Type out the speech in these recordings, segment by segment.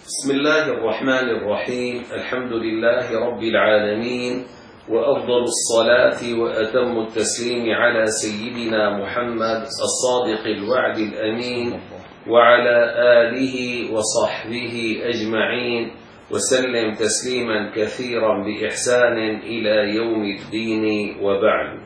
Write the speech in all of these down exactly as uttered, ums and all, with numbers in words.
بسم الله الرحمن الرحيم. الحمد لله رب العالمين، وأفضل الصلاة وأتم التسليم على سيدنا محمد الصادق الوعد الأمين وعلى آله وصحبه أجمعين، وسلم تسليما كثيرا بإحسان إلى يوم الدين، وبعد.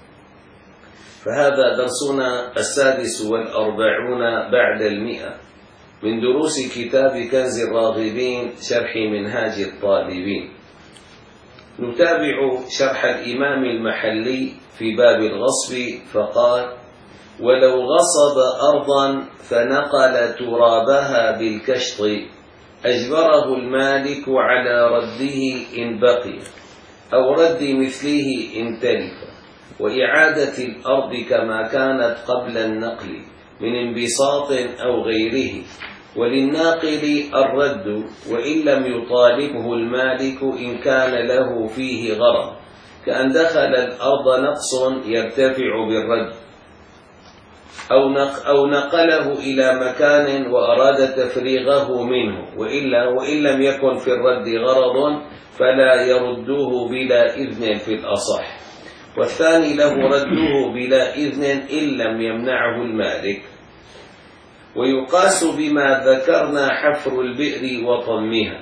فهذا درسنا السادس والأربعون بعد المئة من دروس كتاب كنز الراغبين شرح منهاج الطالبين. نتابع شرح الإمام المحلي في باب الغصب، فقال: ولو غصب أرضا فنقل ترابها بالكشط أجبره المالك على رده إن بقي، أو رد مثله إن تلف، وإعادة الأرض كما كانت قبل النقل من انبساط أو غيره، وللناقل الرد وإن لم يطالبه المالك إن كان له فيه غرض، كأن دخل الأرض نقص يرتفع بالرد، أو نق أو نقله إلى مكان وأراد تفريغه منه، وإلا وإن لم يكن في الرد غرض فلا يرده بلا إذن في الأصح، والثاني له رده بلا إذن إن لم يمنعه المالك. ويقاس بما ذكرنا حفر البئر وطمها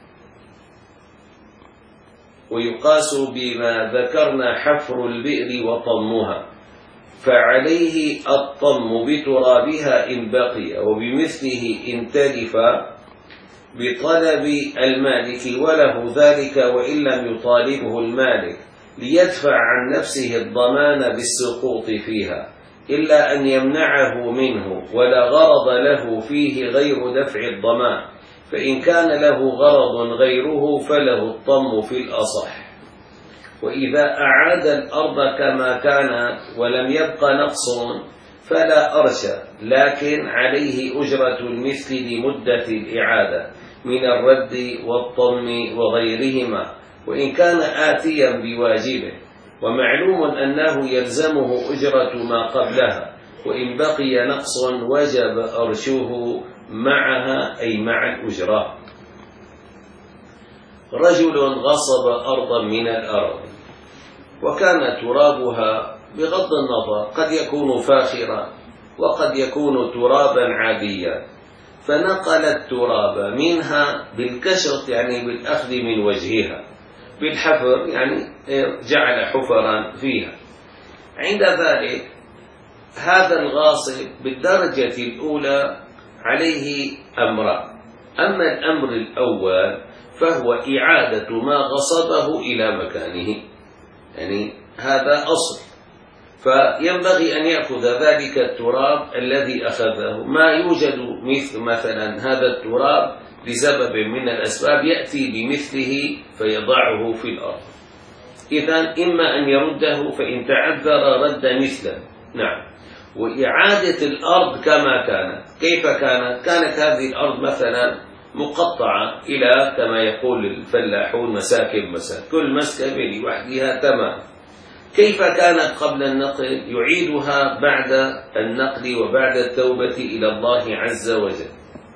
ويقاس بما ذكرنا حفر البئر وطمها فعليه الطم بترابها إن بقي، وبمثله إن تلف بطلب المالك، وله ذلك وإن لم يطالبه المالك، ليدفع عن نفسه الضمان بالسقوط فيها، إلا أن يمنعه منه ولا غرض له فيه غير دفع الضمان، فإن كان له غرض غيره فله الطم في الأصح. وإذا أعاد الأرض كما كانت ولم يبق نقص فلا أرشى، لكن عليه أجرة المثل لمدة الإعادة من الرد والطم وغيرهما، وإن كان آتيا بواجبه. ومعلوم أنه يلزمه أجرة ما قبلها، وإن بقي نقص وجب أرشه معها، أي مع الأجرة. رجل غصب أرضا من الأرض وكان ترابها بغض النظر قد يكون فاخرا وقد يكون ترابا عاديا، فنقل التراب منها بالكشط، يعني بالأخذ من وجهها، بالحفر يعني جعل حفرا فيها. عند ذلك هذا الغاصب بالدرجة الأولى عليه أمران. أما الأمر الأول فهو إعادة ما غصبه إلى مكانه، يعني هذا أصل، فينبغي أن يأخذ ذلك التراب الذي أخذه. ما يوجد مثل مثلا هذا التراب لسبب من الأسباب يأتي بمثله فيضعه في الأرض، إذن إما أن يرده فإن تعذر رد مثله. نعم. وإعادة الأرض كما كانت. كيف كانت؟ كانت هذه الأرض مثلا مقطعة إلى كما يقول الفلاحون مساكن مساكن، كل مسكبة لوحدها تمام. كيف كانت قبل النقل؟ يعيدها بعد النقل وبعد التوبة إلى الله عز وجل.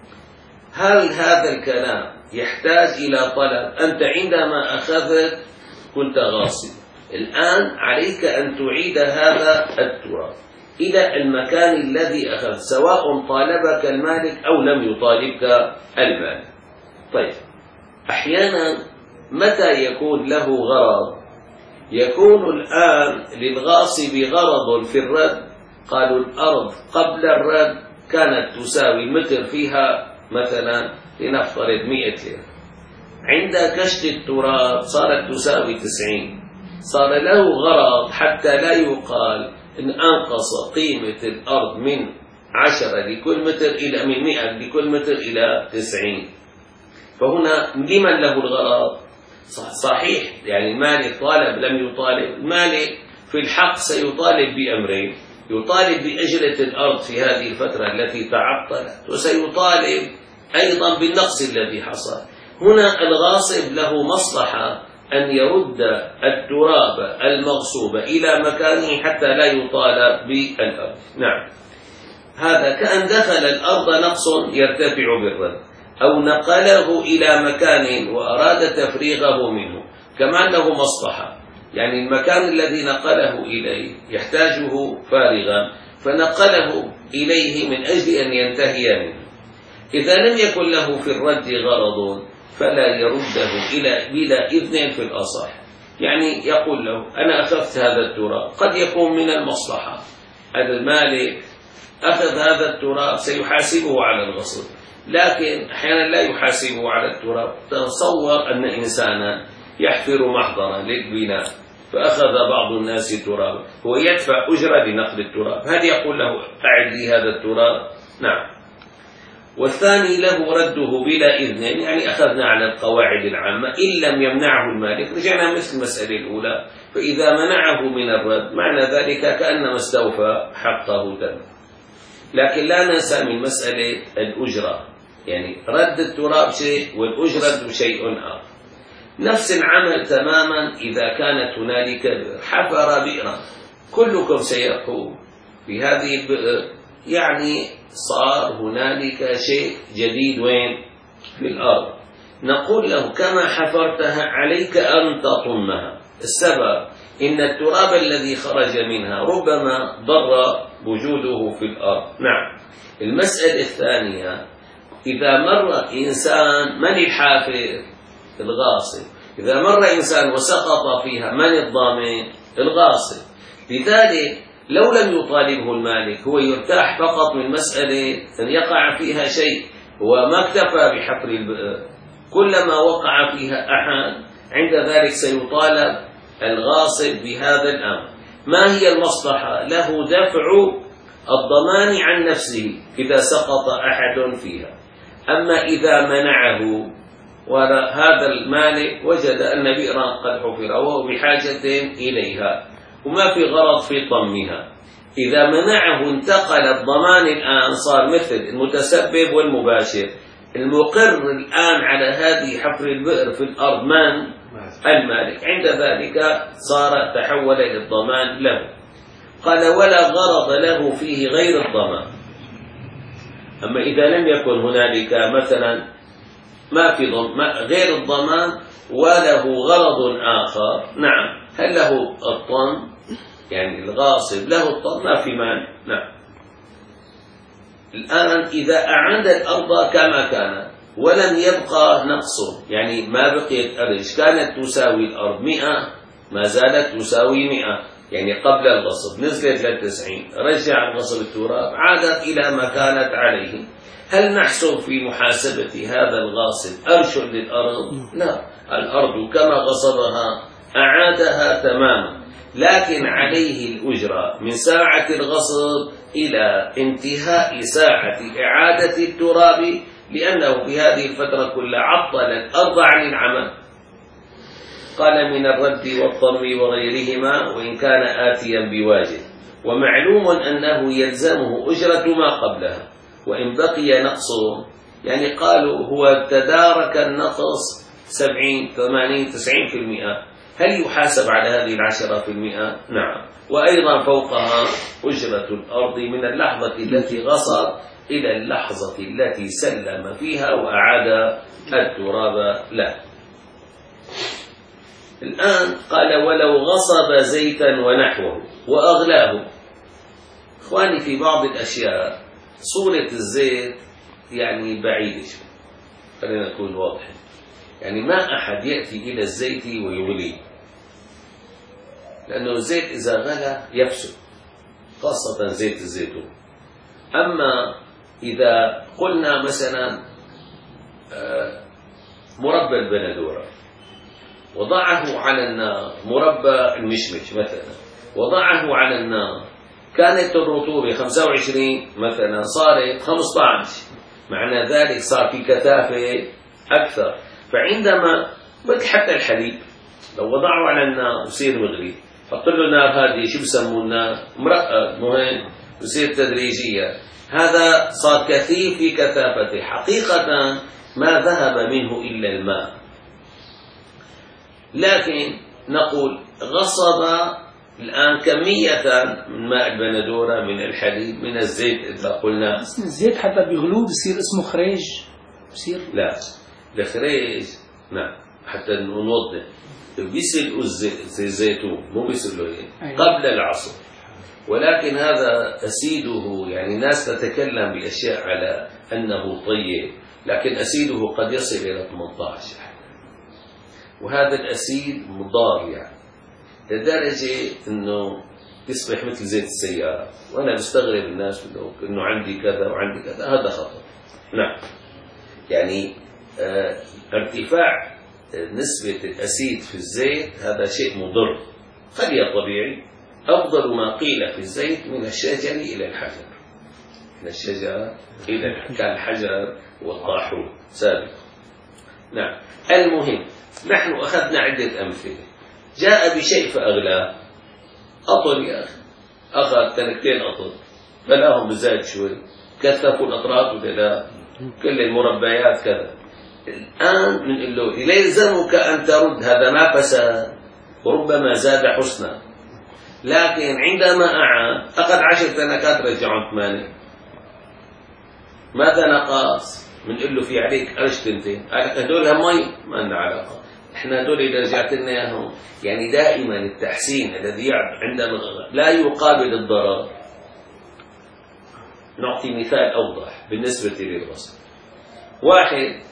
هل هذا الكلام يحتاج إلى طلب؟ أنت عندما أخذت كنت غاصب، الآن عليك أن تعيد هذا التراب إلى المكان الذي أخذ، سواء طالبك المالك أو لم يطالبك المالك. طيب، أحيانا متى يكون له غرض؟ يكون الآن للغاصب غرض في الرد. قالوا الأرض قبل الرد كانت تساوي المتر فيها مثلا لنفترض مئة ليرة، عند كشف التراب صارت تساوي تسعين، صار له غرض حتى لا يقال إن أنقص قيمة الأرض من عشرة لكل متر إلى من مئة لكل متر إلى تسعين. فهنا لمن له الغرض؟ صحيح، يعني المالك طالب لم يطالب، المالك في الحق سيطالب بأمرين: يطالب بأجرة الأرض في هذه الفترة التي تعطلت، وسيطالب أيضا بالنقص الذي حصل. هنا الغاصب له مصلحة أن يرد التراب المغصوب إلى مكانه حتى لا يطالب بالأرض. نعم، هذا كأن دخل الأرض نقص يرتفع بالرد، أو نقله إلى مكان وأراد تفريغه منه، كما أنه مصلحة، يعني المكان الذي نقله إليه يحتاجه فارغا فنقله إليه من أجل أن ينتهي منه. إذا لم يكن له في الرد غرض فلا يرده إلى بلا إذن في الأصح. يعني يقول له أنا أخذت هذا التراب، قد يكون من المصلحة، هذا المالك أخذ هذا التراب سيحاسبه على الغصب، لكن أحيانا لا يحاسبه على التراب. تصور أن إنسانا يحفر محضرا للبناء فأخذ بعض الناس تراب، هو يدفع أجرة لنقل التراب، هل يقول له أعد لي هذا التراب؟ نعم. والثاني له رده بلا إذن، يعني أخذنا على القواعد العامة إن لم يمنعه المالك، رجعنا مثل المسألة الأولى، فإذا منعه من الرد معنى ذلك كأنما استوفى حقه تم. لكن لا ننسى من مسألة الأجرة، يعني رد التراب شيء والأجرة شيء آخر. نفس العمل تماما إذا كانت هنالك بئر، حفر بئرا، كلكم سيقول في هذه البئر، يعني صار هنالك شيء جديد وين؟ في الأرض. نقول له كما حفرتها عليك أن تطمها، السبب إن التراب الذي خرج منها ربما ضر وجوده في الأرض. نعم. المسألة الثانية، إذا مر إنسان، من الحافر؟ الغاصب. إذا مر إنسان وسقط فيها، من الضامن؟ الغاصب. لذلك لو لم يطالبه المالك هو يرتاح فقط من مسألة أن يقع فيها شيء، هو ما اكتفى بحفر البئر، كلما وقع فيها أحد عند ذلك سيطالب الغاصب بهذا الأمر. ما هي المصلحة؟ له دفع الضمان عن نفسه إذا سقط أحد فيها. أما إذا منعه وهذا المالك وجد أن بئرا قد حفر وهو بحاجة إليها وما في غرض في طمها، إذا منعه انتقل الضمان الآن، صار مثل المتسبب والمباشر. المقر الآن على هذه حفر البئر في الأرض من؟ المالك. عند ذلك صار تحول إلى الضمان له. قال ولا غرض له فيه غير الضمان. أما إذا لم يكن هنالك مثلا ما في ضم... غير الضمان وله غرض آخر، نعم، هل له الطن؟ يعني الغاصب له الطن، ما في مانع. نعم. الآن إذا أعاد الأرض كما كانت ولم يبقى نقص، يعني ما بقيت أرج، كانت تساوي الأرض مئة ما زالت تساوي مئة، يعني قبل الغصب نزلت للتسعين، رجع الغصب التراب عادت إلى ما كانت عليه، هل نحسب في محاسبة هذا الغاصب أرش للأرض؟ لا، الأرض كما غصبها أعادها تماما، لكن عليه الأجرة من ساعة الغصب إلى انتهاء ساعة إعادة التراب، لأنه في هذه الفترة كلها عطل الأرض عن العمل. قال من الرد والضم وغيرهما وإن كان آتيا بواجب، ومعلوم أنه يلزمه أجرة ما قبلها وإن بقي نقصه، يعني قالوا هو تدارك النقص سبعين ثمانين تسعين في المئة، هل يحاسب على هذه العشرة في المئة؟ نعم. وأيضا فوقها أجرة الأرض من اللحظة التي غصب إلى اللحظة التي سلم فيها وأعاد التراب له. الآن قال ولو غصب زيتا ونحوه وأغلاه. إخواني في بعض الأشياء صورة الزيت يعني بعيدة شوي، خلينا نكون واضحين، يعني ما أحد يأتي إلى الزيت ويغليه، لأنه الزيت إذا غلى يفسد، خاصة زيت الزيتون. أما إذا قلنا مثلا مربى البندورة وضعه على النار، مربى المشمش مثلا وضعه على النار، كانت الرطوبة خمسة وعشرين مثلا صارت خمسة عشر، معنى ذلك صار في كثافة أكثر. فعندما مثل حتى الحليب لو وضعه على النار يصير مغلي، حط له نار هذه شو بسموه النار مرقد، مهم يصير تدريجيا، هذا صار كثيف في كثافته، حقيقة ما ذهب منه إلا الماء. لكن نقول غصب الآن كمية من ماء البندورة، من الحليب، من الزيت، إذا قلنا الزيت حتى بيغلوه بصير اسمه خريج، بصير لا الخريج نعم حتى نوضح بيسلقوا الزيتون مو بيسلقوا أيه. قبل العصر، ولكن هذا أسيده يعني ناس تتكلم بأشياء على أنه طيب، لكن أسيده قد يصل إلى ثمانية عشر، وهذا الأسيد مضار يعني لدرجة أنه يصبح مثل زيت السيارة. وأنا بستغرب الناس أنه عندي كذا وعندي كذا، هذا خطأ. نعم يعني اه ارتفاع نسبة الأسيد في الزيت هذا شيء مضر، خليه طبيعي. أفضل ما قيل في الزيت من الشجر إلى الحجر، من الشجر إلى الحجر، كالحجر والطاحون سابق. نعم المهم نحن أخذنا عدة أمثلة. جاء بشيء فأغلاه، أطل يا أخي، أخذ تنكتين أطل بلاهم بزايد شوي، كثفوا الأطراف ولا لا، كل المربيات كذا. الآن من له لا يلزمك أن ترد، هذا ما فساد وربما زاد حسنا، لكن عندما أعاد أخذ عشر تنكات رجعون ثمانية، ماذا نقص؟ من له في عليك قرش تنتين، هدول مي ما لنا علاقة، احنا هدول إذا رجعت لنا إياهم. يعني دائما التحسين الذي عندما لا يقابل الضرر. نعطي مثال أوضح بالنسبة للغصب. واحد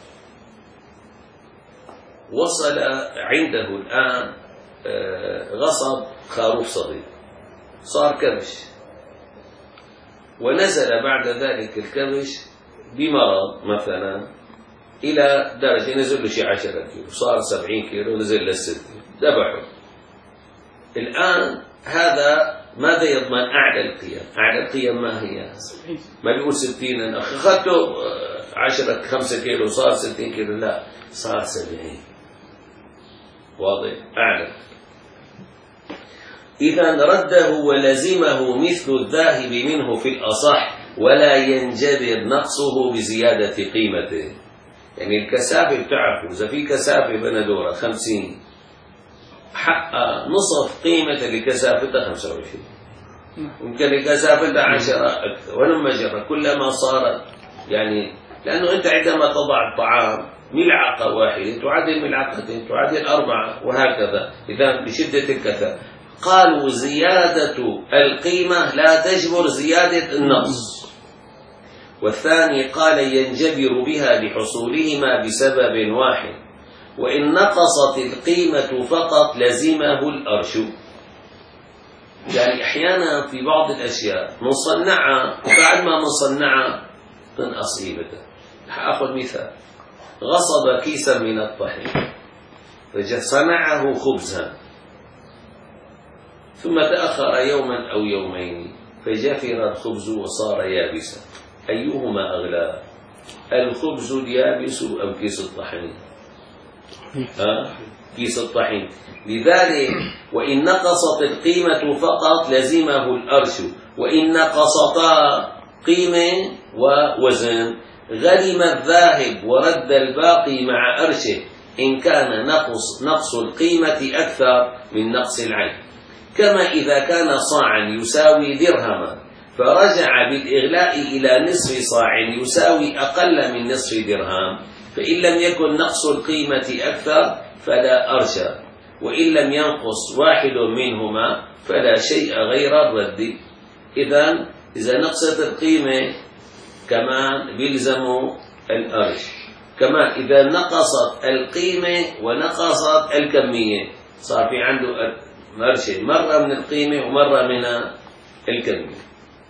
وصل عنده الآن غصب خروف صغير، صار كبش، ونزل بعد ذلك الكبش بمرض مثلا إلى درجة نزل له شيء عشرة كيلو، صار سبعين كيلو، نزل للستين، ذبحه. الآن هذا ماذا يضمن؟ أعلى القيم. أعلى القيم ما هي؟ ما بيقول ستين، أنا أخذته عشرة خمسة كيلو صار ستين كيلو، لا صار سبعين. واضح؟ أعلى. إذا رده ولزمه مثل الذاهب منه في الأصح، ولا ينجبر نقصه بزيادة قيمته. يعني الكثافة بتعرفوا إذا في كثافة بندورة خمسين، حق نصف قيمة لكثافتها خمسة وعشرين، ممكن لكثافتها عشرة أكثر. ولما جرى كلما صارت يعني، لأنه أنت عندما تضع الطعام ملعقة واحدة تعادل ملعقتين تعادل أربعة وهكذا، إذا بشدة الكثافة. قالوا زيادة القيمة لا تجبر زيادة النقص. والثاني قال ينجبر بها لحصولهما بسبب واحد، وإن نقصت القيمة فقط لزمه الأرش. يعني أحيانا في بعض الأشياء مصنعة وبعد ما مصنعة تنقص قيمتها. أخذ مثال، غصب كيسا من الطحين فصنعه خبزا، ثم تأخر يوما أو يومين فجفر الخبز وصار يابسا، أيهما أغلى؟ الخبز اليابس أم كيس الطحين؟ ها؟ كيس الطحين. لذلك وإن نقصت القيمة فقط لزمه الأرش، وإن نقصتا قيمة ووزن غلم الذاهب ورد الباقي مع أرشه، إن كان نقص نقص القيمة أكثر من نقص العين. كما إذا كان صاعا يساوي درهما فرجع بالإغلاء إلى نصف صاع يساوي أقل من نصف درهم، فإن لم يكن نقص القيمة أكثر فلا أرشى، وإن لم ينقص واحد منهما فلا شيء غير الرد. إذن إذا نقصت القيمة كمان بيلزم الأرش، كمان إذا نقصت القيمة ونقصت الكمية صار في عنده مرشد، مرة من القيمة ومرة من الكمية.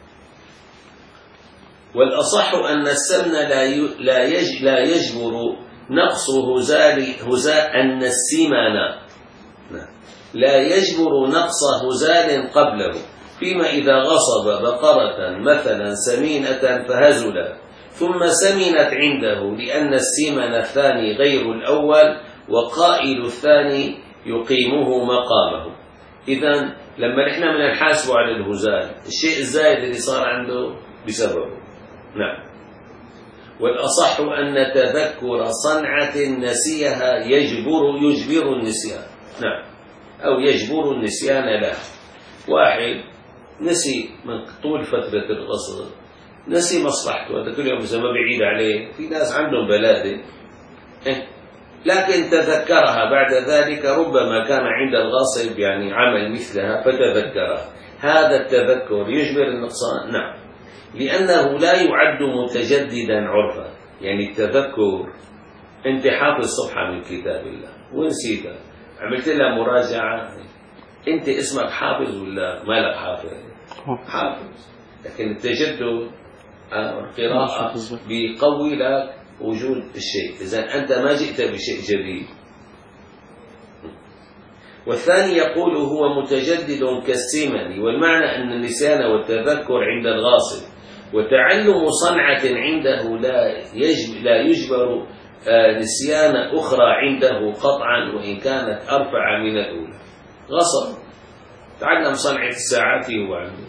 والأصح أن السمن لا لا يجبر نقص هزال هزاء أن السمن لا يجبر نقص هزال قبله، فيما إذا غصب بقرة مثلا سمينة فهزل ثم سمنت عنده لأن السمن الثاني غير الأول وقائل الثاني يقيمه مقامه. إذن لما نحن من نحاسبه على الهزال الشيء الزائد اللي صار عنده بسببه. نعم. والأصح أن تذكر صنعة نسيها يجبر يجبر النسيان. نعم. أو يجبر النسيان له. واحد نسي من طول فترة الغصب نسي مصلحته، هذا كل يوم إذا ما بعيد عليه، في ناس عندهم بلادة إيه؟ لكن تذكرها بعد ذلك، ربما كان عند الغاصب يعني عمل مثلها فتذكرها. هذا التذكر يجبر النقصان؟ نعم، لأنه لا يعد متجددا عرفا. يعني التذكر أنت حافظ صفحة من كتاب الله ونسيتها، عملت لها مراجعة، أنت اسمك حافظ ولا مالك حافظ؟ حافظ. لكن التجدد القراءة بيقوي لك وجود الشيء، إذا أنت ما جئت بشيء جديد. والثاني يقول هو متجدد كالسمن، والمعنى أن النسيان والتذكر عند الغاصب وتعلم صنعة عنده لا يجب لا يجبر نسيان أخرى عنده قطعا وإن كانت أرفع من الأولى. غصب تعلم صنعة الساعات هو عنده،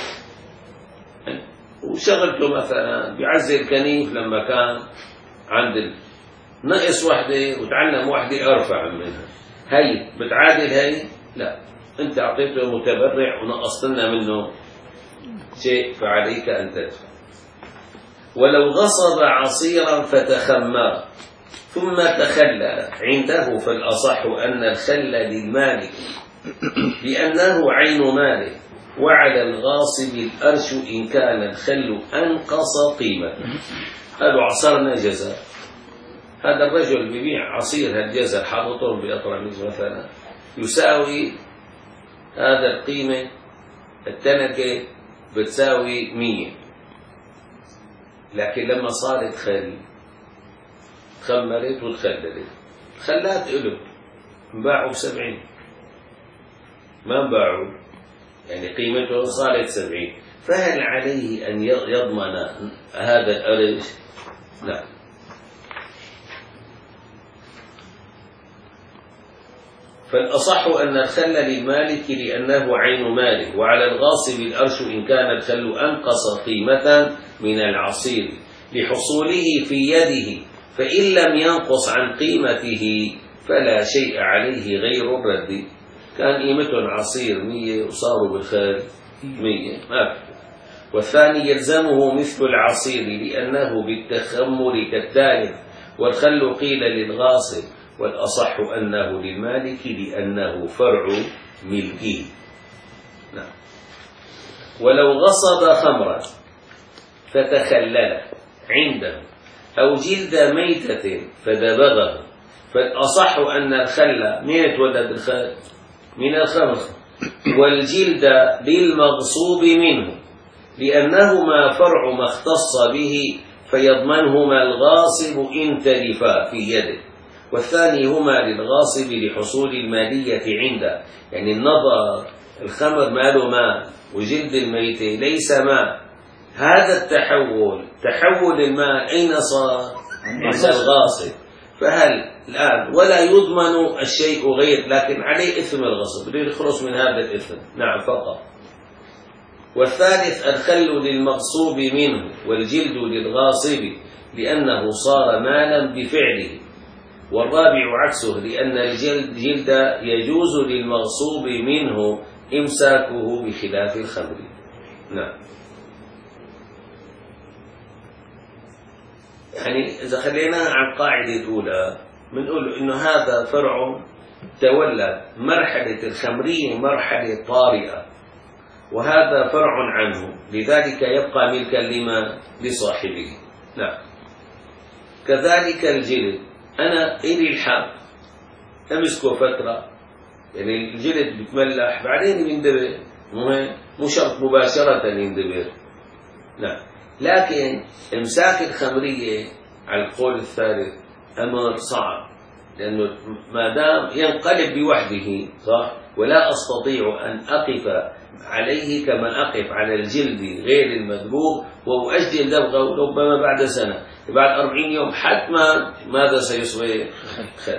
وشغلته مثلا بيعزل الكنيف لما كان عند نقص وحدة وتعلم وحدة أرفع منها، هي بتعادل هي؟ لا، أنت أعطيته متبرع ونقصت لنا منه شيء فعليك أن تدفع. ولو غصب عصيرا فتخمر ثم تخلل عنده، فالأصح أن الخل للمالك لأنه عين ماله، وعلى الغاصب الأرش إن كان الخل أنقص قيمة. قالوا عصرنا جزر، هذا الرجل بيبيع عصير هالجزر حاططهم بأطرميز مثلا يساوي هذا القيمة، التنكة بتساوي مية، لكن لما صارت خل تخمرت وتخللت، خلات إله انباعوا بسبعين، ما انباعوا يعني قيمته صارت سبعين، فهل عليه أن يضمن هذا الأرش؟ لا. فالأصح أن الخل للمالك لأنه عين ماله، وعلى الغاصب الأرش إن كان الخل أنقص قيمة من العصير لحصوله في يده، فإن لم ينقص عن قيمته فلا شيء عليه غير الرد. كان قيمته عصير مية وصاروا بالخل مية ما في. والثاني يلزمه مثل العصير لأنه بالتخمر كالثالث، والخل قيل للغاصب، والأصح أنه للمالك لأنه فرع ملكه. نعم. ولو غصب خمرا فتخلل عنده أو جلد ميتة فدبغه، فالأصح أن الخل من يتولد الخل من الخمر، والجلد للمغصوب منه لأنهما فرع ما اختص به، فيضمنهما الغاصب إن تلفا في يده، والثاني هما للغاصب لحصول المالية عنده. يعني النظر الخمر ماله ماء وجلد الميتة ليس ماء، هذا التحول تحول المال أين صار؟ عند الغاصب. فهل الآن ولا يضمن الشيء غير، لكن عليه إثم الغصب، بده يخلص من هذا الإثم. نعم فقط. والثالث الخل للمغصوب منه والجلد للغاصب لأنه صار مالا بفعله، والرابع عكسه لأن الجلد جلد يجوز للمغصوب منه إمساكه بخلاف الخمر. نعم. يعني إذا خليناها عن قاعدة الأولى بنقول إنه هذا فرع تولد مرحلة الخمرية مرحلة طارئة، وهذا فرع عنه، لذلك يبقى ملكا لما لصاحبه. نعم. كذلك الجلد، أنا إلي الحق أمسكه فترة، يعني الجلد بتملح بعدين يندبر، مو شرط مباشرة يندبر. نعم. لكن إمساك الخمرية على القول الثالث أمر صعب، لأنه ما دام ينقلب بوحده صح، ولا أستطيع أن أقف عليه كما أقف على الجلد غير المدبوغ وأجل دبغه ربما بعد سنة، بعد أربعين يوم حتما ماذا سيصبح؟ خير.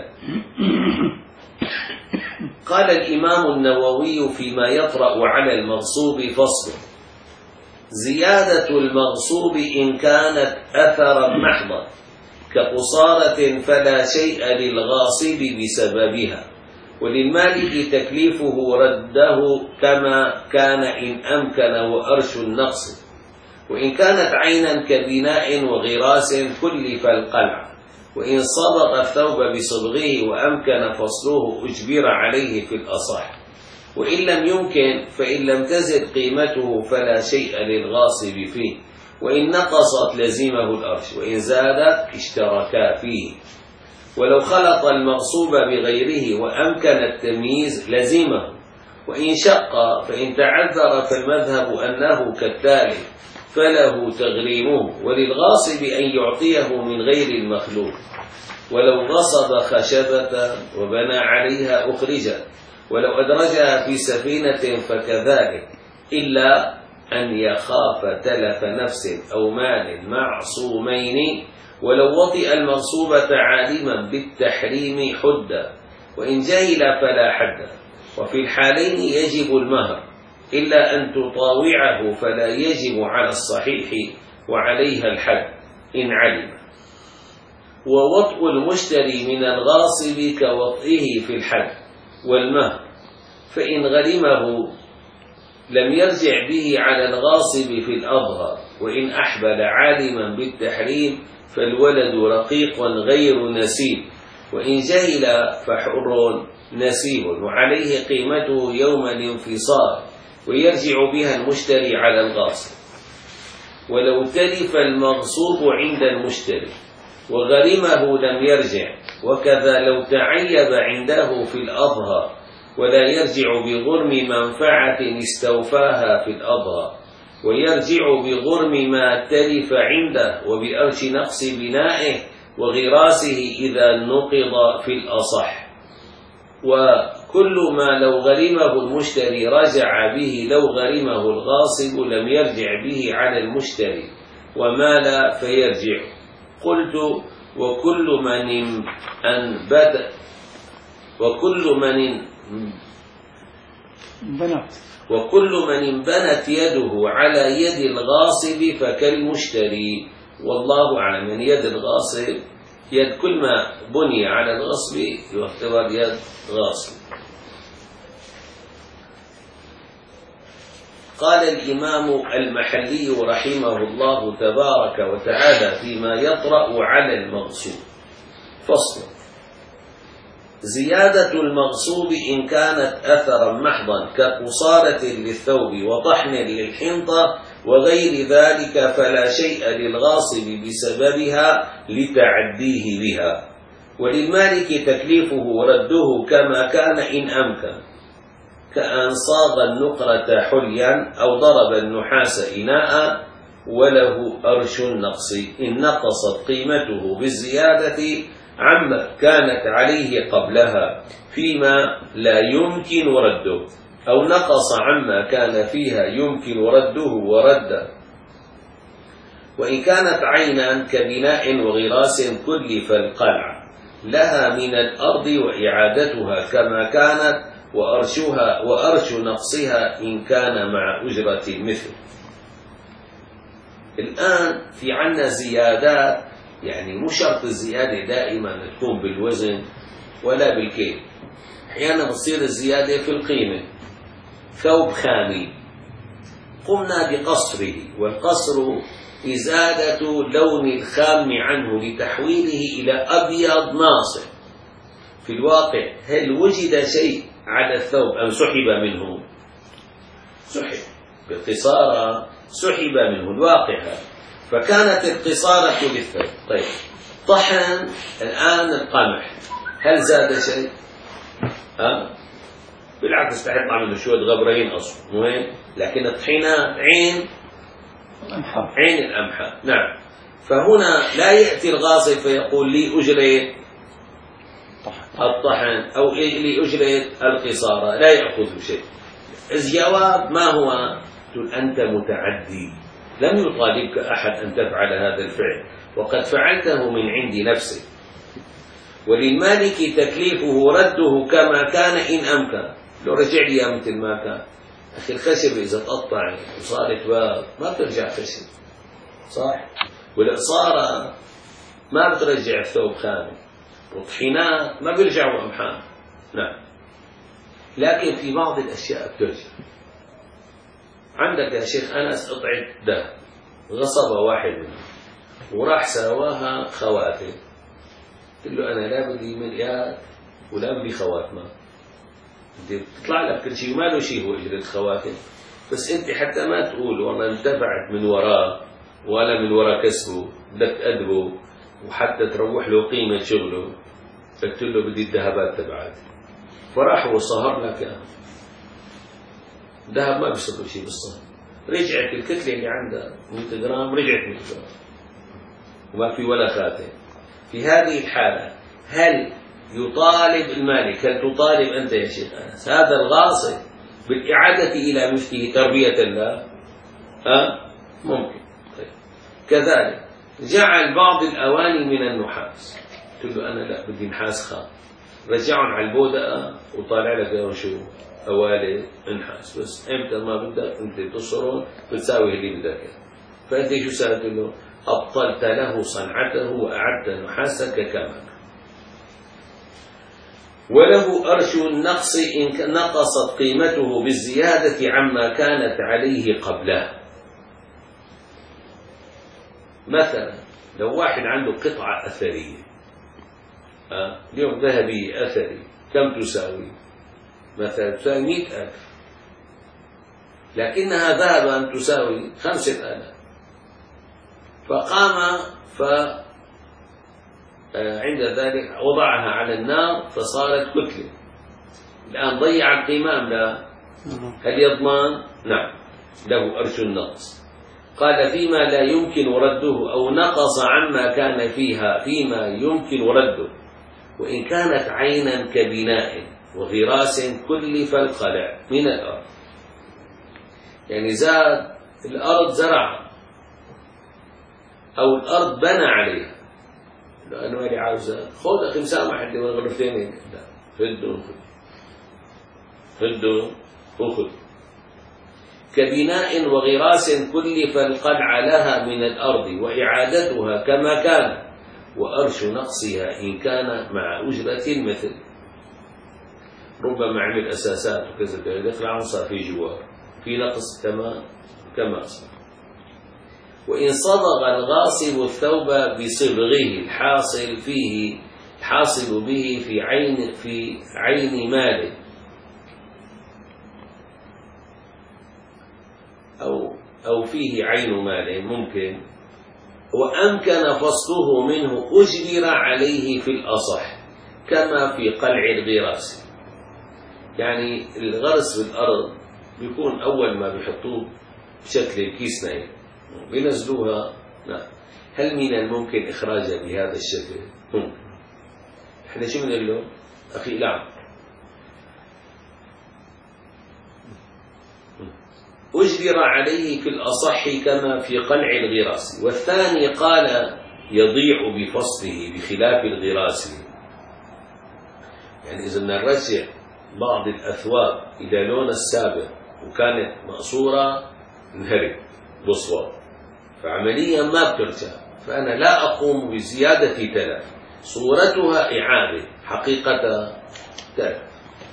قال الإمام النووي فيما يطرأ على المغصوب فصل: زيادة المغصوب إن كانت أثرا محضا كقصارة فلا شيء للغاصب بسببها، وللمالك تكليفه رده كما كان إن أمكن وأرش النقص، وإن كانت عينا كبناء وغراس كلف القلع، وإن صبغ الثوب بصبغه وأمكن فصله أجبر عليه في الأصح، وإن لم يمكن فإن لم تزد قيمته فلا شيء للغاصب فيه، وإن نقصت لزمه الأرش، وإن زادت اشتركا فيه. ولو خلط المغصوب بغيره وأمكن التمييز لزمه، وإن شق فإن تعذر فالمذهب أنه كالتالي فله تغريمه، وللغاصب أن يعطيه من غير المخلوق. ولو غصب خشبة وبنى عليها أخرجت، ولو أدرجها في سفينة فكذلك، إلا أن يخاف تلف نفس أو مال معصومين. ولو وطئ المغصوبة عالما بالتحريم حد، وإن جهل فلا حد. وفي الحالين يجب المهر، إلا أن تطاوعه فلا يجب على الصحيح وعليها الحد إن علم. ووطء المشتري من الغاصب كوطئه في الحد والمهر، فإن غرمه لم يرجع به على الغاصب في الأظهر، وإن أحبل عالما بالتحريم فالولد رقيق غير نسيب، وإن جهل فحر نسيب، وعليه قيمته يوم الانفصال، ويرجع بها المشتري على الغاصب. ولو تلف المغصوب عند المشتري وغرمه لم يرجع، وكذا لو تعيب عنده في الأظهر ولا يرجع بغرم منفعة استوفاها في الأظهر، ويرجع بغرم ما تلف عنده وبأرش نقص بنائه وغراسه إذا نقض في الأصح. وكل ما لو غرمه المشتري رجع به لو غرمه الغاصب لم يرجع به على المشتري، وما لا فيرجع. قلت وكل من أنبت وكل من بنت وكل من انبنت يده على يد الغاصب فكالمشتري، والله أعلم. يعني يد الغاصب يد كل ما بني على الغصب يعتبر يد غاصب. قال الإمام المحلي رحمه الله تبارك وتعالى فيما يطرأ على المغصوب: فصل: زيادة المغصوب إن كانت أثرا محضا كقصارة للثوب وطحن للحنطة وغير ذلك فلا شيء للغاصب بسببها لتعديه بها. وللمالك تكليفه رده كما كان إن أمكن، كأن صاغ النقرة حليا أو ضرب النحاس إناء، وله أرش النقص إن نقصت قيمته بالزيادة عما كانت عليه قبلها فيما لا يمكن رده، أو نقص عما كان فيها يمكن رده ورده. وإن كانت عينا كبناء وغراس كلف القلع لها من الأرض وإعادتها كما كانت، وأرشها وأرش نقصها إن كان مع أجرة المثل. الآن في عنا زيادات، يعني مو شرط الزيادة دائما تكون بالوزن ولا بالكيل، أحيانا تصير الزيادة في القيمة. ثوب خامي قمنا بقصره، والقصر إزالة لون الخام عنه لتحويله إلى أبيض ناصع. في الواقع هل وجد شيء على الثوب أم سحب منه؟ سحب باختصار، سحب منه الواقع هذا، فكانت القصارة للثوب. طيب طحن الآن القمح، هل زاد شيء؟ أه؟ بالعكس تحط منه شوية غبرين أصلا مهم، لكن الطحينات عين الأمحاء عين الأمحاء. نعم. فهنا لا يأتي الغاصب فيقول لي أجرة الطحن أو لي أجرة القصارة، لا يأخذ شيء. الجواب ما هو؟ تقول أنت متعدي، لم يطالبك أحد أن تفعل هذا الفعل وقد فعلته من عند نفسك. وللمالك تكليفه رده كما كان إن أمكن. لو رجع لي مثل ما كان، أخي الخشب إذا تقطع وصارت باب ما بترجع خشب، صح؟ والإعصارة ما بترجع الثوب خامل، والطحينات ما بيرجعوا أمحان. نعم. لكن في بعض الأشياء بترجع. عندك يا شيخ أنس قطعة ذهب غصب واحد منهم وراح ساواها خواتم. قلت له أنا لا بدي مليات ولا بدي خواتمة، بدي بتطلع لك كل شيء ما له شيء هو أجرة خواتم، بس أنت حتى ما تقول والله انتفعت من وراه ولا من وراء كسبه، بدك تأدبه وحتى تروح له قيمة شغله. قلت له بدي الذهبات تبعتي، فراح وصهر لك ذهب ما بيصير شيء بالصهر. رجعت الكتلة اللي عندها مئة جرام، رجعت مئة جرام وما في ولا خاتم. في هذه الحالة هل يطالب المالك، هل تطالب أنت يا شيخ أنس هذا الغاصب بالإعادة إلى مثله تربية الله؟ أه؟ ممكن. طيب. كذلك جعل بعض الأواني من النحاس، قلت له أنا لا بدي نحاس خام، رجعهم على البودقة وطالع لك شو أوالي نحاس، بس إمتى ما بدك أنت تصرهم بتساوي اللي بدك. فأنت شو سألت له؟ أبطلت له صنعته وأعدت نحاسك كما. وله أرش النقص إن نقصت قيمته بالزيادة عما كانت عليه قبله. مثلا لو واحد عنده قطعة أثرية أه؟ اليوم ذهبي أثري كم تساوي؟ مثلا تساوي مئة ألف، لكنها ذهبا تساوي خمسة آلاف، فقام ف عند ذلك وضعها على النار فصارت كتلة. الآن ضيع القيمة أم لا؟ هل يضمن؟ نعم، له أرش النقص. قال فيما لا يمكن رده أو نقص عما كان فيها فيما يمكن رده، وإن كانت عينا كبناء وغراس كلف القلع من الأرض. يعني زاد الأرض زرع أو الأرض بنى عليها، لأنه اللي عاوزة خذ أخي مسامح اللي من غرفتين، لا فده وخذ فده وخذ. كبناء وغراس كلف القلع لها من الأرض وإعادتها كما كان، وأرش نقصها إن كان مع أجرة مثل. ربما عمل أساسات وكذا كذا دخل صار في جوار في نقص كما كما صار. وإن صبغ الغاصب الثوب بصبغه الحاصل فيه الحاصل به في عين في عين ماله أو أو فيه عين ماله ممكن، وأمكن فصله منه أجبر عليه في الأصح كما في قلع الغراس. يعني الغرس بالأرض بيكون أول ما بيحطوه بشكل الكيس نايم بينزلوها. لا، هل من الممكن إخراجها بهذا الشكل؟ ممكن. احنا شو بنقول له؟ أخي نعم، أجبر عليه في الأصح كما في قلع الغراس. والثاني قال يضيع بفصله بخلاف الغراس. يعني إذا نرجع بعض الأثواب إلى لون السابق وكانت مقصورة انهرب بصواب، فعمليا ما بترجع، فأنا لا أقوم بزيادة تلف، صورتها إعادة حقيقتها تلف.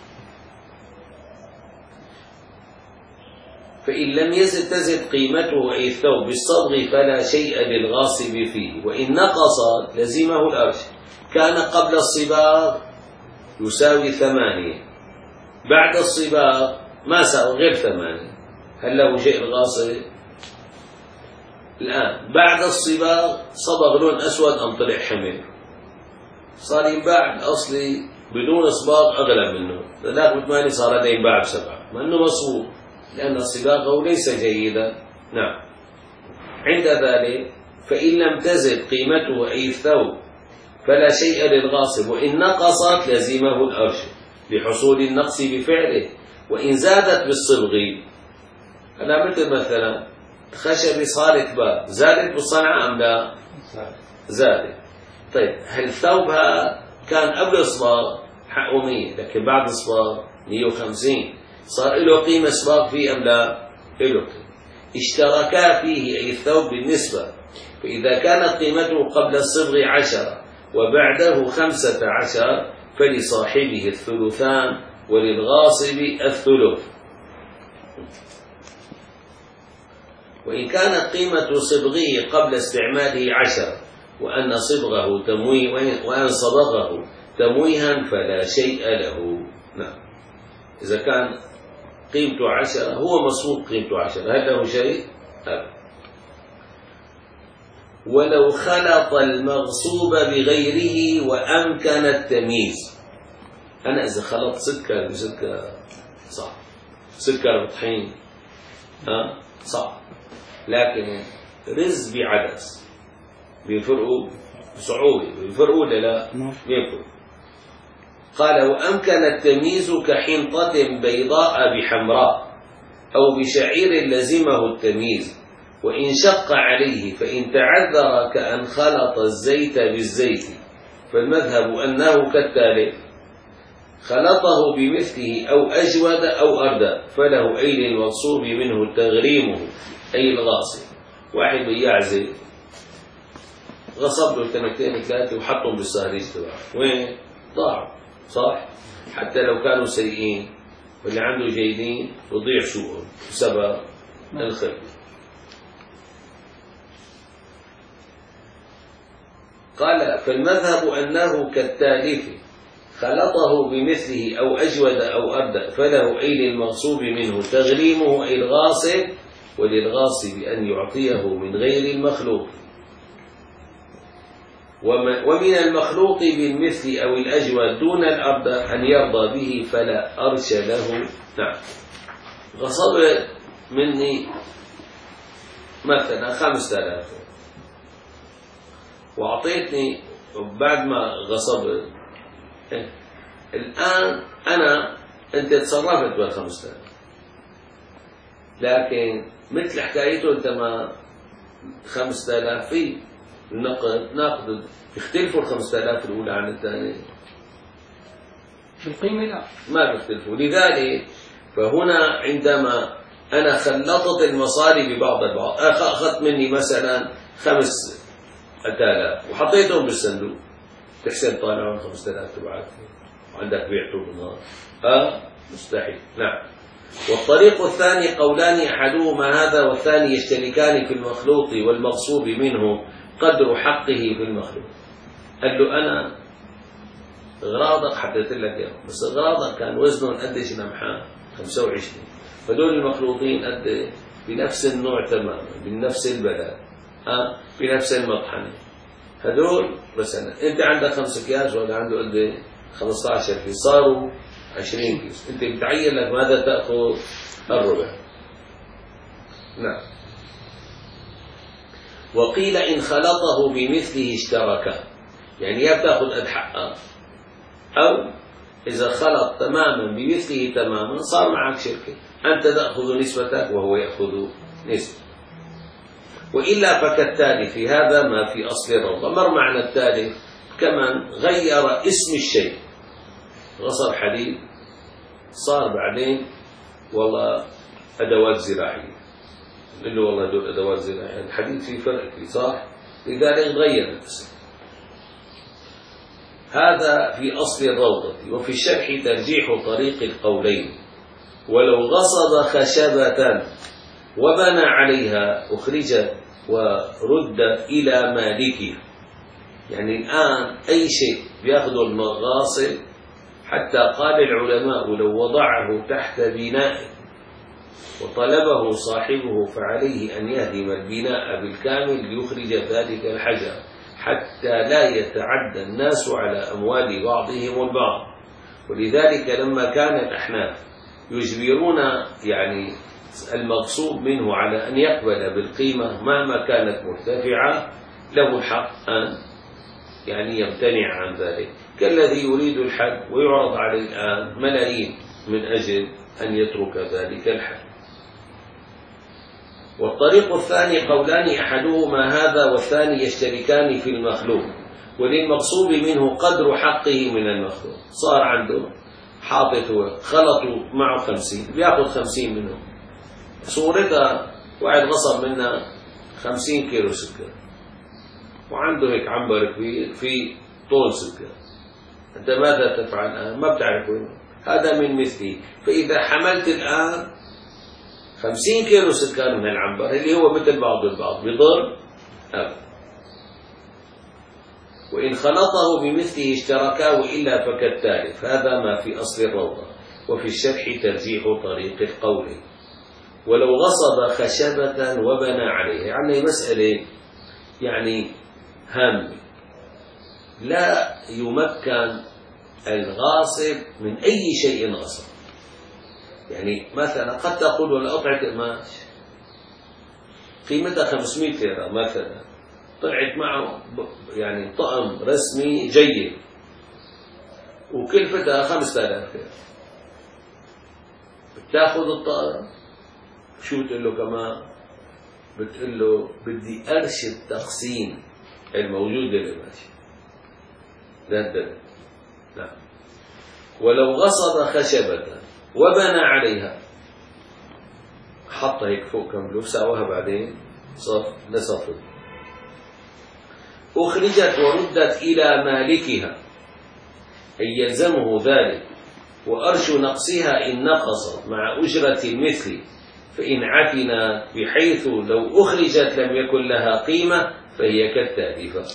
فإن لم يزد تزد قيمته أي الثوب بالصبغ فلا شيء للغاصب فيه، وإن نقص لزمه الأرش. كان قبل الصباغ يساوي ثمانية، بعد الصباغ ما ساوي غير ثمانية، هل له شيء الغاصب؟ الآن بعد الصباغ صبغ لون أسود أم طلع حمر، صار ينباع الأصلي بدون صباغ أغلى منه، ذاك بثمانية صار هذا ينباع بسبعة، ما أنه مصبوغ لأن صباغه ليس جيدا. نعم. عند ذلك فإن لم تزد قيمته أي الثوب فلا شيء للغاصب، وإن نقصت لزمه الأرش لحصول النقص بفعله. وإن زادت بالصبغ، أنا مثل مثلا خشبي صارت باب، زادت بالصنعة أم لا؟ زادت. طيب هل ثوبها كان قبل الصباغ حقه مية، لكن بعد الصباغ مية وخمسين، صار له قيمة صباغ فيه أم لا؟ له. اشتركا فيه أي الثوب بالنسبة، فإذا كانت قيمته قبل الصبغ عشرة وبعده خمسة عشر فلصاحبه الثلثان وللغاصب الثلث. وإن كانت قيمة صبغه قبل استعماله عشرة وأن صبغه تمويه وأن صبغه تمويها فلا شيء له. نعم. إذا كان قيمته عشرة هو مصبوغ قيمته عشرة هل له شيء؟ أبدا. ولو خلط المغصوب بغيره وأمكن التمييز. أنا إذا خلط سكر بسكر صعب، سكر بطحين ها صعب، لكن رز بعدس بيفرقوا بصعوبة، بيفرقوا ولا لا؟ بيفرقوا. قال وأمكن التمييز كحنطة بيضاء بحمراء أو بشعير لزمه التمييز، وإن شق عليه فإن تعذر كأن خلط الزيت بالزيت، فالمذهب أنه كالتالي: خلطه بمثله أو أجود أو أردى فله أي للمغصوب منه تغريمه أي الغاصب. واحد بياع زيت غصب له تنكتين ثلاثة وحطهم بالصهريج تبعه، وين؟ ضاعوا، صح؟ حتى لو كانوا سيئين واللي عنده جيدين يضيع سوءهم بسبب الخلط. قال فالمذهب أنه كالتالف: خلطه بمثله أو أجود أو أردى فله أي للمغصوب منه تغريمه أي الغاصب، وللغاصب أن يعطيه من غير المخلوق. ومن المخلوق بالمثل أو الأجود دون الأردى أن يرضى به فلا أرش له. نعم. غصب مني مثلا خمسة آلاف وأعطيتني بعد ما غصبت، الآن أنا أنت تصرفت بالخمسة آلاف، لكن مثل حكايته أنت ما خمسة آلاف في النقد ناقد يختلفوا الخمسة آلاف الأولى عن الثانية بالقيمة، لا ما بيختلفوا. لذلك فهنا عندما أنا خلطت المصاري ببعض البعض، أخذت مني مثلا خمس آلاف وحطيتهم بالصندوق، تحسن طالعون خمسة آلاف تبعات وعندك بيع طول النهار؟ آه مستحيل. نعم. والطريق الثاني قولان أحدهما هذا والثاني يشتركان في المخلوط والمغصوب منه قدر حقه في المخلوط. قال له أنا غراضك حطيت لك اياه، بس غراضك كان وزنهم قديش نمحان؟ خمسة وعشرين، فدول المخلوطين قد بنفس النوع تماما بنفس البلد اه بنفس المطحنه، هدول مثلا انت عندك خمسة اكياس ولا عنده قد خمسة عشر كيس، صاروا عشرين كيس، انت بتعين لك ماذا تاخذ؟ الربع. نعم. وقيل إن خلطه بمثله اشتركا، يعني يا بتاخذ قد حقه، أو إذا خلط تماما بمثله تماما صار معك شركة، أنت تأخذ نسبتك وهو يأخذ نسبة. وإلا فكالتالف في هذا ما في أصل الروضة. مر معنى التالف كمن غير اسم الشيء، غصب حديد صار بعدين والله أدوات زراعية، قل له والله دول أدوات زراعية، الحديد في فرق فيه، صح؟ لذلك غير الاسم. هذا في أصل الروضة. وفي الشرح ترجيح طريق القولين: ولو غصب خشبة وبنى عليها أخرجت وردت إلى مالكها. يعني الآن أي شيء بيأخذ المغاصب، حتى قال العلماء لو وضعه تحت بناء وطلبه صاحبه فعليه أن يهدم البناء بالكامل ليخرج ذلك الحجر حتى لا يتعدى الناس على أموال بعضهم البعض. ولذلك لما كان الأحناف يجبرون يعني المغصوب منه على أن يقبل بالقيمة مهما كانت مرتفعة، له الحق أن يعني يمتنع عن ذلك، كالذي يريد الحج ويعرض عليه الآن ملايين من أجل أن يترك ذلك الحج. والطريق الثاني قولان أحدهما هذا والثاني يشتركان في المخلوق، وللمغصوب منه قدر حقه من المخلوق. صار عنده حاطط خلطوا معه خمسين، بياخذ خمسين منهم، صورتها واحد غصب منها خمسين كيلو سكر وعنده هيك عنبر كبير في طول سكر، أنت ماذا تفعل الآن؟ ما بتعرف وين هذا من مثله. فإذا حملت الآن خمسين كيلو سكان من العنبر اللي هو مثل بعض البعض بضر أبدا. وإن خلطه بمثله اشتركا وإلا فكالتالف. هذا ما في أصل الروضة. وفي الشرح ترجيح طريق القول. ولو غصب خشبة وبنى عليها، يعني مسألة يعني هامة، لا يمكن الغاصب من أي شيء غصب. يعني مثلا قد تقول لقطعة قماش قيمتها خمسمائة ليرة مثلا، طلعت معه يعني طقم رسمي جيد وكلفتها خمسة آلاف ليرة، بتاخذ الطقم شو بتقول له كمان؟ بتقول له بدي قرش التقسيم الموجود للقماش ده الدليل. نعم. ولو غصب خشبة وبنى عليها، حطها هيك فوق كم بلوف ساواها بعدين صف لصفر، أخرجت وردت إلى مالكها أي يلزمه ذلك، وأرش نقصها إن نقصت مع أجرة المثل فإن عفنا بحيث لو أخرجت لم يكن لها قيمة فهي كالتالفة.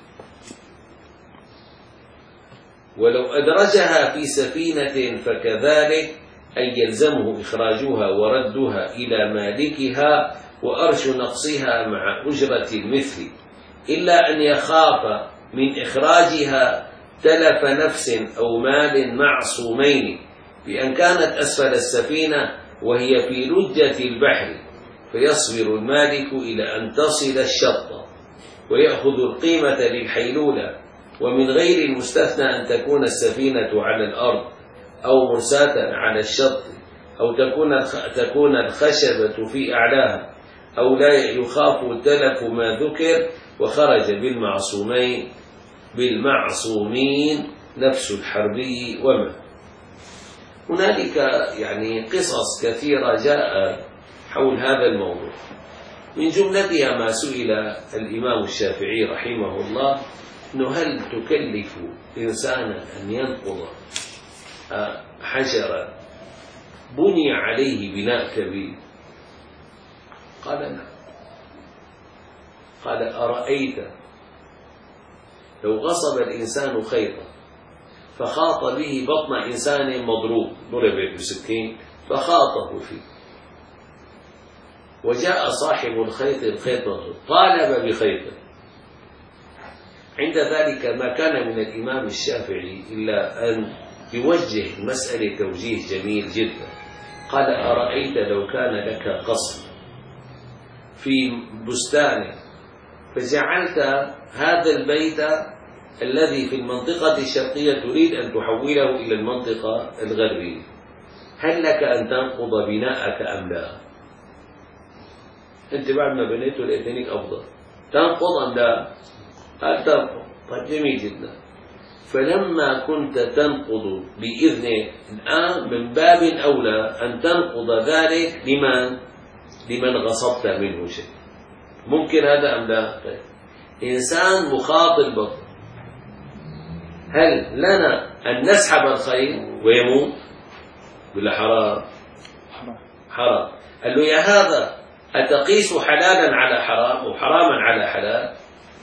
ولو أدرجها في سفينة فكذلك أي يلزمه إخراجها وردها إلى مالكها وأرش نقصها مع أجرة المثل، إلا أن يخاف من إخراجها تلف نفس أو مال معصومين، بأن كانت أسفل السفينة وهي في لجة البحر فيصبر المالك إلى أن تصل الشط ويأخذ القيمة للحيلولة. ومن غير المستثنى أن تكون السفينة على الأرض أو مرساة على الشط، أو تكون تكون الخشبة في أعلاها، أو لا يخاف تلف ما ذكر وخرج بالمعصومين بالمعصومين نفس الحربي. وما هنالك يعني قصص كثيرة جاء حول هذا الموضوع، من جملتها ما سئل الإمام الشافعي رحمه الله أنه هل تكلف إنسانا أن ينقض حجرا بني عليه بناء كبير؟ قال نعم. قال أرأيت لو غصب الإنسان خيطا فخاط به بطن إنسان مضروب، ضرب بسكين فخاطه فيه، وجاء صاحب الخيط الخيطة طالب بخيطه، عند ذلك ما كان من الإمام الشافعي إلا أن يوجه المسألة توجيه جميل جدا. قال أرأيت لو كان لك قصر في بستان فجعلت هذا البيت الذي في المنطقة الشرقية تريد أن تحوله إلى المنطقة الغربية، هل لك أن تنقض بناءك أم لا؟ أنت بعد ما بنيته لقيتنيك أفضل، تنقض أم لا؟ هل تنقض؟ طيب جميل جدا. فلما كنت تنقض بإذنه الآن من باب أولى أن تنقض ذلك لمن؟ لمن غصبت منه شيء. ممكن هذا أم لا؟ طيب. إنسان مخاطب بطن، هل لنا أن نسحب الخيل ويموت؟ ولا حرام؟ حرام. قال له يا هذا أتقيس حلالا على حرام وحراما على حلال؟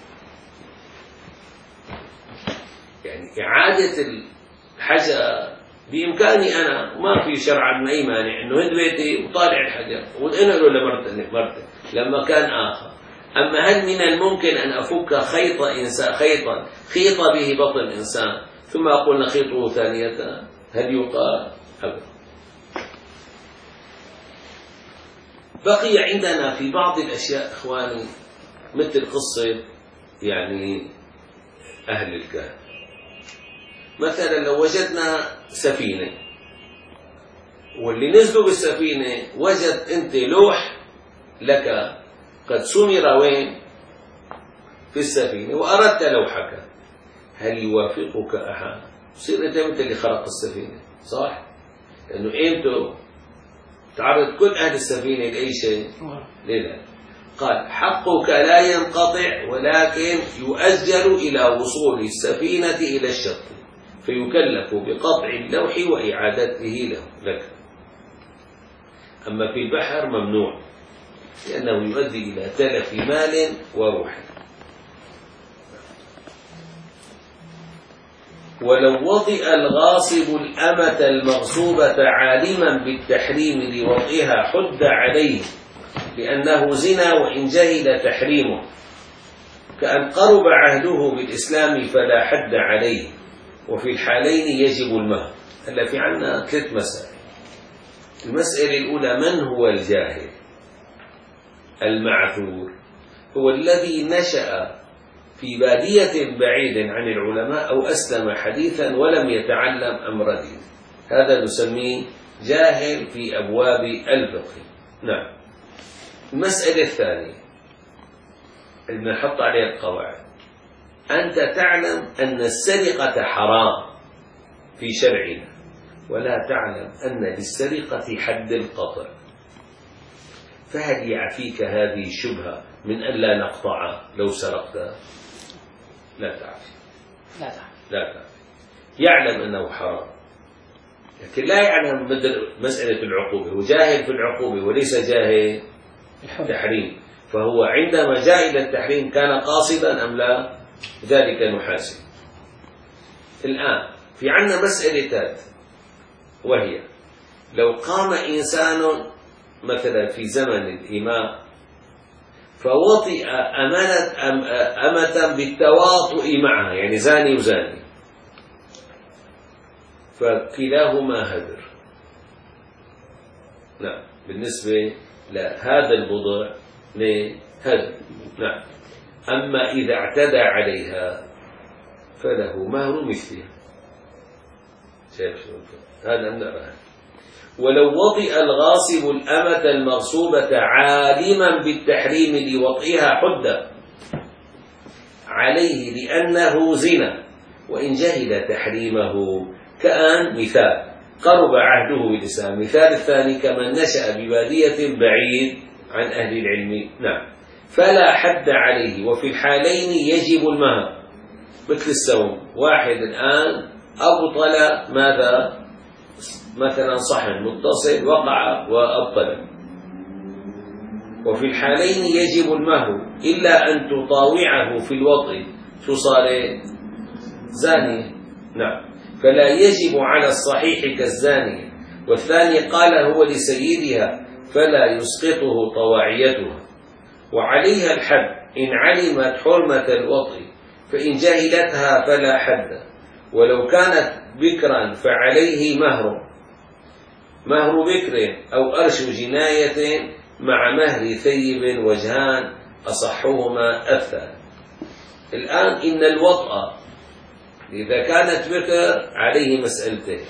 يعني إعادة الحجر بإمكاني أنا، وما في شرعا أي مانع إنه هد بيتي وطالع الحجر وانقله لمرته مرته لما كان آخر. أما هل من الممكن أن أفك خيط إنسان خيطا خيط به بطن إنسان ثم أقول نخيطه ثانية؟ هل يقال؟ أبدا. بقي عندنا في بعض الأشياء إخواني مثل قصة يعني أهل الكهف. مثلا لو وجدنا سفينة واللي نزلوا بالسفينة وجد أنت لوح لك قد سمر وين؟ في السفينة، وأردت لوحك، هل يوافقك أحد؟ تصير أنت مثل اللي خلق السفينة، صح؟ لأنه إمتى تعرض كل أهل السفينة لأي شيء؟ لا. قال حقك لا ينقطع ولكن يؤجل إلى وصول السفينة إلى الشط فيكلف بقطع اللوح وإعادته له لك. أما في البحر ممنوع، لأنه يؤدي إلى تلف مال وروح. ولو وطئ الغاصب الأمة المغصوبة عالما بالتحريم لوطئها حد عليه لأنه زنا وإن جهل تحريمه، كأن قرب عهده بالإسلام فلا حد عليه، وفي الحالين يجب المهر. هلا في عنا ثلاث مسائل. المسألة الأولى: من هو الجاهل؟ المعذور هو الذي نشأ في بادية بعيد عن العلماء أو أسلم حديثا ولم يتعلم أمر دين، هذا نسميه جاهل في أبواب الفقه. نعم. المسألة الثانية اللي نحط عليها القواعد: أنت تعلم أن السرقة حرام في شرعنا، ولا تعلم أن للسرقة حد القطع، فهل يعفيك هذه الشبهة من أن لا نقطع لو سرقت؟ لا تعفي. لا تعفي. لا تعفي. يعلم أنه حرام، لكن لا يعلم مسألة العقوبة، هو جاهل في العقوبة وليس جاهل التحريم، فهو عندما جاء إلى التحريم كان قاصدا أم لا؟ ذلك نحاسب. الآن في عنا مسألة ثالثة، وهي لو قام إنسان مثلا في زمن الإماء فوطئ أمانة أمة بالتواطؤ معها، يعني زاني وزاني، فكلاهما هدر. نعم. بالنسبة لهذا البضع هدر. نعم. أما إذا اعتدى عليها فله مهر مثلها. شايف شو هذا نراه. ولو وطئ الغاصب الأمة المغصوبة عالما بالتحريم لوطئها حد عليه لأنه زنا وإن جهل تحريمه، كأن مثال قرب عهده بالإسلام. مثال الثاني: كمن نشأ ببادية بعيد عن أهل العلم. نعم. فلا حد عليه، وفي الحالين يجب المهر مثل السوم. واحد الآن أبطل ماذا؟ مثلا صحن متصل وقع وأبطل، وفي الحالين يجب المهر إلا أن تطاوعه في الوطء، شو صار؟ زاني. نعم. فلا يجب على الصحيح كالزانية. والثاني قال هو لسيدها فلا يسقطه طواعيتها، وعليها الحد إن علمت حرمة الوطء، فإن جهلتها فلا حد. ولو كانت بكرا فعليه مهر مهر بكر أو أرش جناية مع مهر ثيب وجهان أصحهما الثاني. الآن إن الوطأ إذا كانت بكر عليه مسألتين: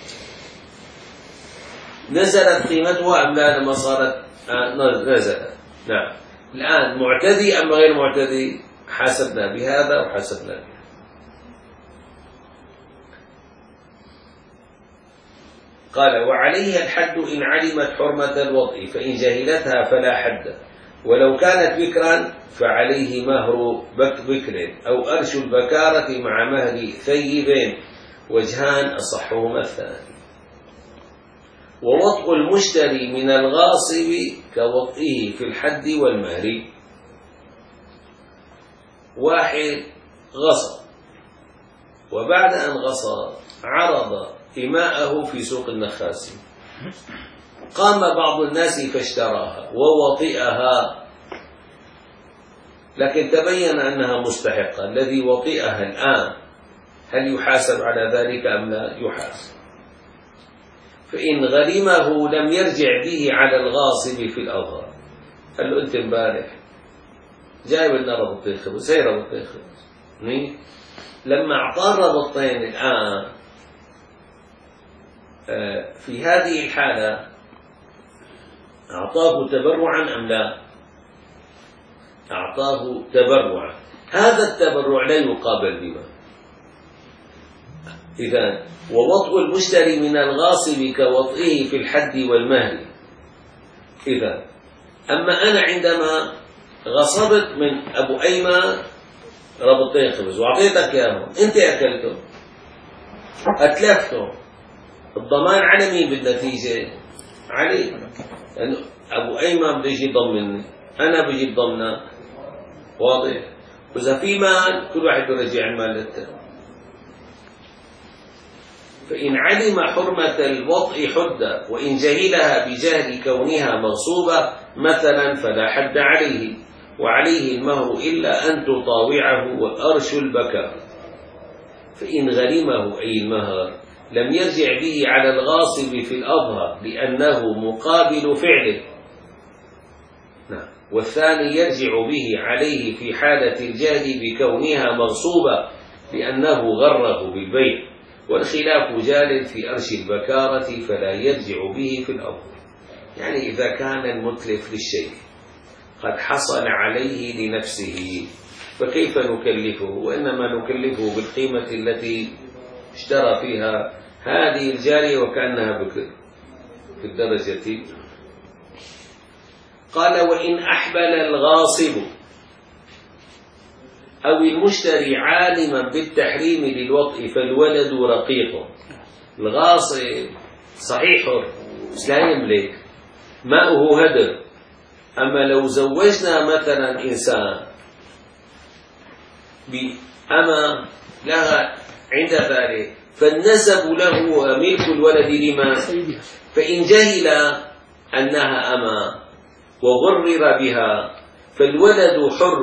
نزلت قيمتها أم لا؟ لما صارت نزلت. نعم. الآن معتدي أم غير معتدي؟ حاسبنا بهذا وحاسبنا بهذا. قال: وعليها الحد إن علمت حرمة الوطء، فإن جهلتها فلا حد. ولو كانت بكرا فعليه مهر بكر أو أرش البكارة مع مهر ثيب وجهان أصحهما الثاني. ووطء المشتري من الغاصب كوطئه في الحد والمهر. واحد غصب، وبعد أن غصب عرض إماءه في سوق النخاسي، قام بعض الناس فاشتراها ووطئها، لكن تبين أنها مستحقة. الذي وطئها الآن هل يحاسب على ذلك أم لا؟ يحاسب. فإن غرمه لم يرجع به على الغاصب في الأظهر. قال له: أنت امبارح جايب لنا ربطين خبز، هي ربطين خبز. لما أعطاه ربطين الآن في هذه الحالة أعطاه تبرعا أم لا؟ أعطاه تبرعا. هذا التبرع لا يقابل بما. إذن ووطء المشتري من الغاصب كوطئه في الحد والمهر. إذن أما أنا عندما غصبت من أبو أيمن ربطين خبز وأعطيتك إياهم، أنت أكلته أتلفته، الضمان على مين بالنتيجة؟ عليه، لأنه أبو أيمن بده يجي يضمني، أنا بجي ضمنك، واضح؟ وإذا في مال كل واحد بده يرجع المال للتاني. فإن علم حرمة الوطء حد، وإن جهلها بجهل كونها مغصوبة مثلا فلا حد عليه، وعليه المهر إلا أن تطاوعه وأرش البكاء. فإن غرمه أي المهر لم يرجع به على الغاصب في الأظهر لأنه مقابل فعله، نعم. والثاني يرجع به عليه في حالة الجهل بكونها مغصوبة لأنه غره بالبيع، والخلاف جال في أرش البكارة فلا يرجع به في الأظهر. يعني إذا كان المتلف للشيء قد حصل عليه لنفسه فكيف نكلفه؟ وإنما نكلفه بالقيمة التي اشترى فيها هذه الجارية وكأنها في الدرجة. قال: وإن أحبل الغاصب أو المشتري عالما بالتحريم للوطء فالولد رقيق. الغاصب صحيح بس لا يملك، ماؤه هدر. أما لو زوجنا مثلا إنسان بأما لها عند ذلك فالنسب له ملك الولد لما؟ فإن جهل أنها أما وغرر بها فالولد حر،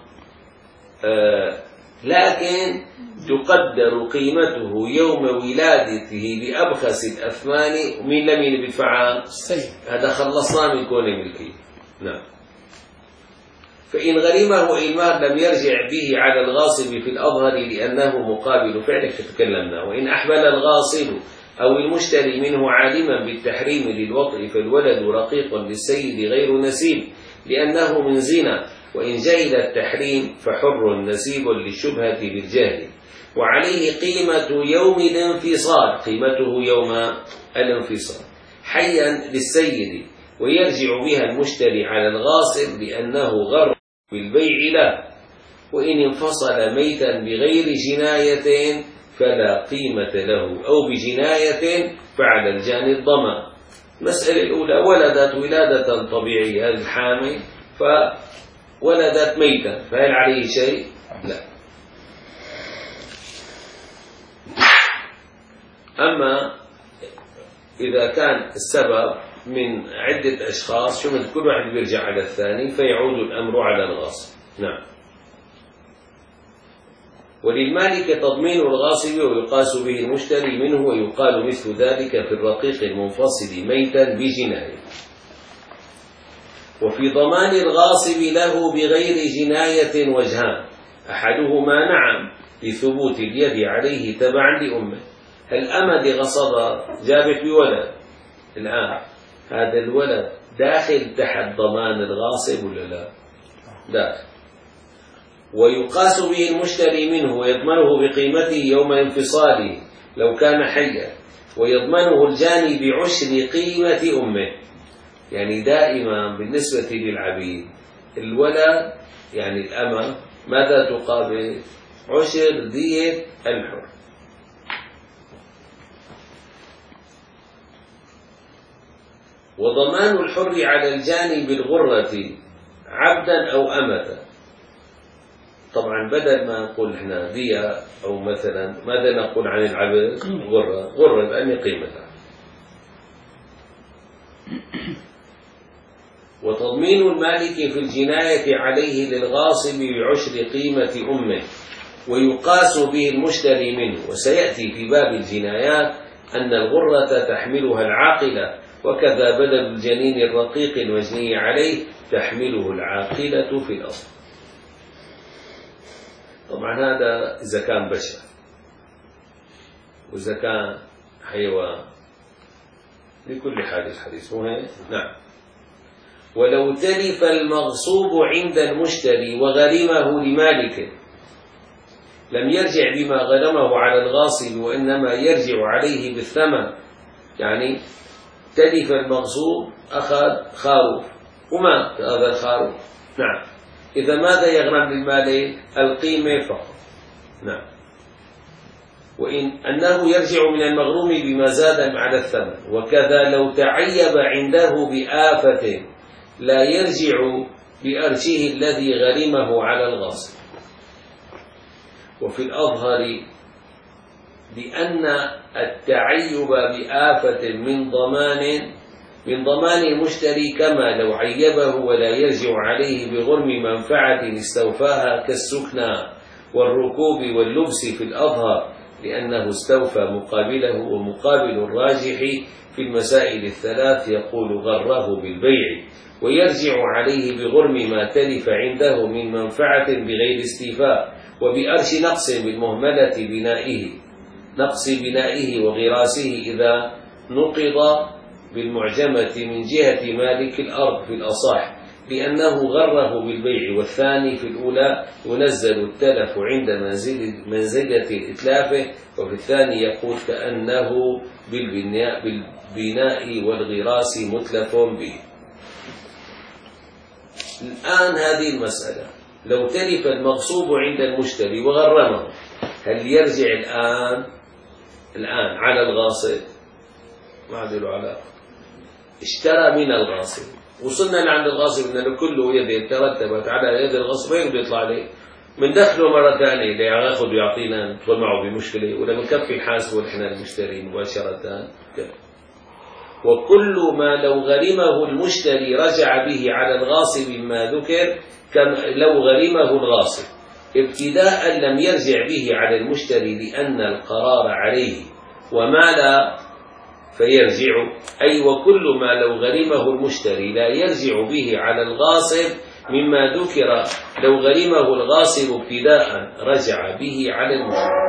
آه لكن تقدر قيمته يوم ولادته بأبخس الأثمان. ومن لم يدفعها؟ هذا خلصنا من كون ملكي، نعم. فإن غرمه المال لم يرجع به على الغاصب في الأظهر لأنه مقابل فعله فتكلمنا. وإن أحبل الغاصب أو المشتري منه عالما بالتحريم للوطء فالولد رقيق للسيد غير نسيب لأنه من زنا، وإن جهل التحريم فحر نسيب للشبهة بالجهل، وعليه قيمة يوم الانفصال، قيمته يوم الانفصال حيا للسيد، ويرجع بها المشتري على الغاصب لأنه غر بالبيع له. وإن انفصل ميتا بغير جناية فلا قيمة له، أو بجناية فعلى الجاني الضمان. المسألة الأولى: ولدت ولادة طبيعية، هذه الحامل فولدت ميتا، فهل عليه شيء؟ لا. أما إذا كان السبب من عدة أشخاص، شو كل واحد بيرجع على الثاني فيعود الأمر على الغاصب، نعم. وللمالك تضمين الغاصب ويقاس به المشتري منه، ويقال مثل ذلك في الرقيق المنفصل ميتا بجناية. وفي ضمان الغاصب له بغير جناية وجهان: أحدهما نعم لثبوت اليد عليه تبعا لأمه. الأمة غصب جابت بولد، الآن هذا الولد داخل تحت ضمان الغاصب ولا لا؟ داخل. ويقاس به المشتري منه ويضمنه بقيمته يوم انفصاله لو كان حيا، ويضمنه الجاني بعشر قيمة أمه. يعني دائما بالنسبة للعبيد الولد يعني الأمة ماذا تقابل؟ عشر دية الحر. وضمان الحر على الجاني بالغرة عبدا أو أمة. طبعا بدل ما نقول احنا دية أو مثلا ماذا نقول عن العبد؟ غرة، غرة بأن قيمتها. وتضمين المالك في الجناية عليه للغاصب بعشر قيمة أمه، ويقاس به المشتري منه. وسيأتي في باب الجنايات أن الغرة تحملها العاقلة، وكذا بدل الجنين الرقيق المجني عليه تحمله العاقلة في الأصل. طبعا هذا إذا كان بشر، وإذا كان حيوان لكل حال الحديث مو هيك؟ نعم. ولو تلف المغصوب عند المشتري وغرمه لمالكه لم يرجع بما غرمه على الغاصب، وإنما يرجع عليه بالثمن. يعني تلف المغصوب، أخذ خروف ومات هذا الخروف، نعم. إذا ماذا يغرم للمالك؟ القيمة فقط، نعم. وإن أنه يرجع من المغروم بما زاد على الثمن. وكذا لو تعيب عنده بآفة لا يرجع بأرشه الذي غرمه على الغاصب. وفي الأظهر بأن التعيب بآفة من ضمان من ضمان المشتري كما لو عيبه ولا يرجع عليه بغرم منفعة استوفاها كالسكنى والركوب واللبس في الأظهر، لأنه استوفى مقابله. ومقابل الراجح في المسائل الثلاث يقول غره بالبيع، ويرجع عليه بغرم ما تلف عنده من منفعة بغير استيفاء، وبأرش نقص بالمهملة بنائه نقص بنائه وغراسه إذا نقض بالمعجمة من جهة مالك الأرض في الأصح، لأنه غره بالبيع. والثاني في الأولى ينزل التلف عند منزلة الإتلاف، وفي الثاني يقول كأنه بالبناء, بالبناء والغراس متلف به. الآن هذه المسألة لو تلف المغصوب عند المشتري وغرمه، هل يرجع الآن الآن على الغاصب؟ ما عنده علاقة. اشترى من الغاصب، وصلنا لعند الغاصب ان كله يد ترتبت على يد الغاصب، وين بده يطلع عليه؟ من دخله مرة ثانية لياخذ ويعطينا ندخل معه بمشكلة، ولا بنكفي نحاسبه نحن المشتري مباشرة. وكل ما لو غرمه المشتري رجع به على الغاصب ما ذكر، كما لو غرمه الغاصب ابتداء لم يرجع به على المشتري لأن القرار عليه، وما لا فيرجع. أي وكل ما لو غرمه المشتري لا يرجع به على الغاصب مما ذكر لو غرمه الغاصب ابتداء رجع به على المشتري.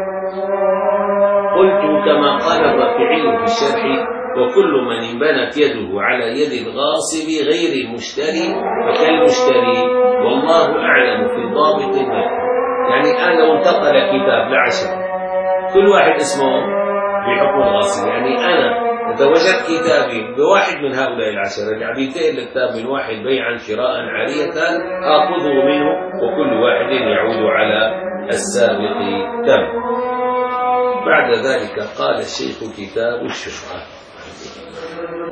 قلت كما قال الرافعي في الشرح: وكل من انبنت يده على يد الغاصب غير المشتري فكالمشتري، والله أعلم في الضابط المالي. يعني الآن لو انتقل كتاب لعشرة كل واحد اسمه بحكم الغاصب، يعني أنا إذا وجدت كتابي بواحد من هؤلاء العشرة اللي عم ينتقل الكتاب من واحد بيعا شراء عارية آخذه منه، وكل واحد يعود على السابق تم. بعد ذلك قال الشيخ: كتاب الشفعة.